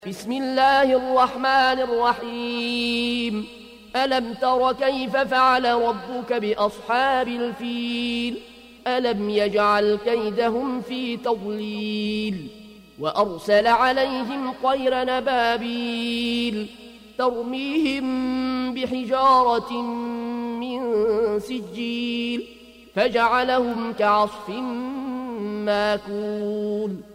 بسم الله الرحمن الرحيم. ألم تر كيف فعل ربك بأصحاب الفيل؟ ألم يجعل كيدهم في تضليل وأرسل عليهم طير نبابيل ترميهم بحجارة من سجيل فجعلهم كعصف ماكول.